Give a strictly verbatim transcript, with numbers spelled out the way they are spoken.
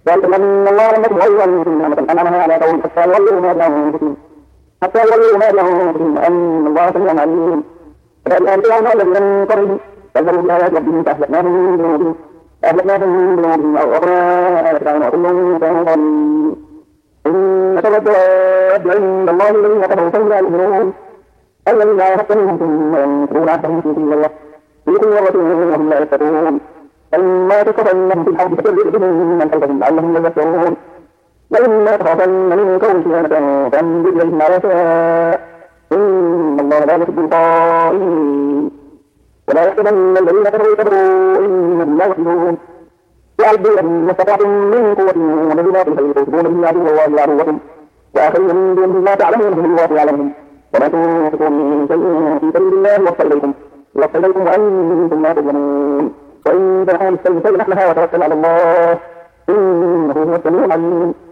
ذلك أن الله لم يكن غيرا نعمة أنعمها على قوم حتى يولوا ما لهم أنفسهم حتى يولوا ما لهم أنفسهم أن الله سميع عليم. فبأي آلاء الذين من قبلهم كذبوا بآيات ربهم فأهلكناهم بذنوبهم فأهلكناهم بذنوبهم وأغرقنا آل فرعون وكل كانوا ظالمين. إن شر الدواب عند الله الذين كفروا فهم لا يؤمنون الذين لا يحق منهم ثم ينكرون عهدهم في سبيل الله في كل مرة وهم لا يتقون. فإما تخافن في الحرب فشرد بهم من خلفهم لعلهم يذكرون. وإما تخافن من قوم خيانة فانبذ إليهم على سواء إن الله لا يحب الخائنين. ولا يحسبن الذين كفروا كفروا إنهم لا يفلحون. وأعدوا لهم ما استطعتم من قوة ومن رباط الخيل ترهبون به عدو الله وعدوكم وآخرين من دونهم لا تعلمونهم الله يعلمهم. وما تنفقوا من شيء في سبيل الله يوفى إليكم يوفى إليكم وأنتم لا تظلمون. وإن جنحوا للسلم فاجنح لها وتوكل على الله إنه هو السميع العليم.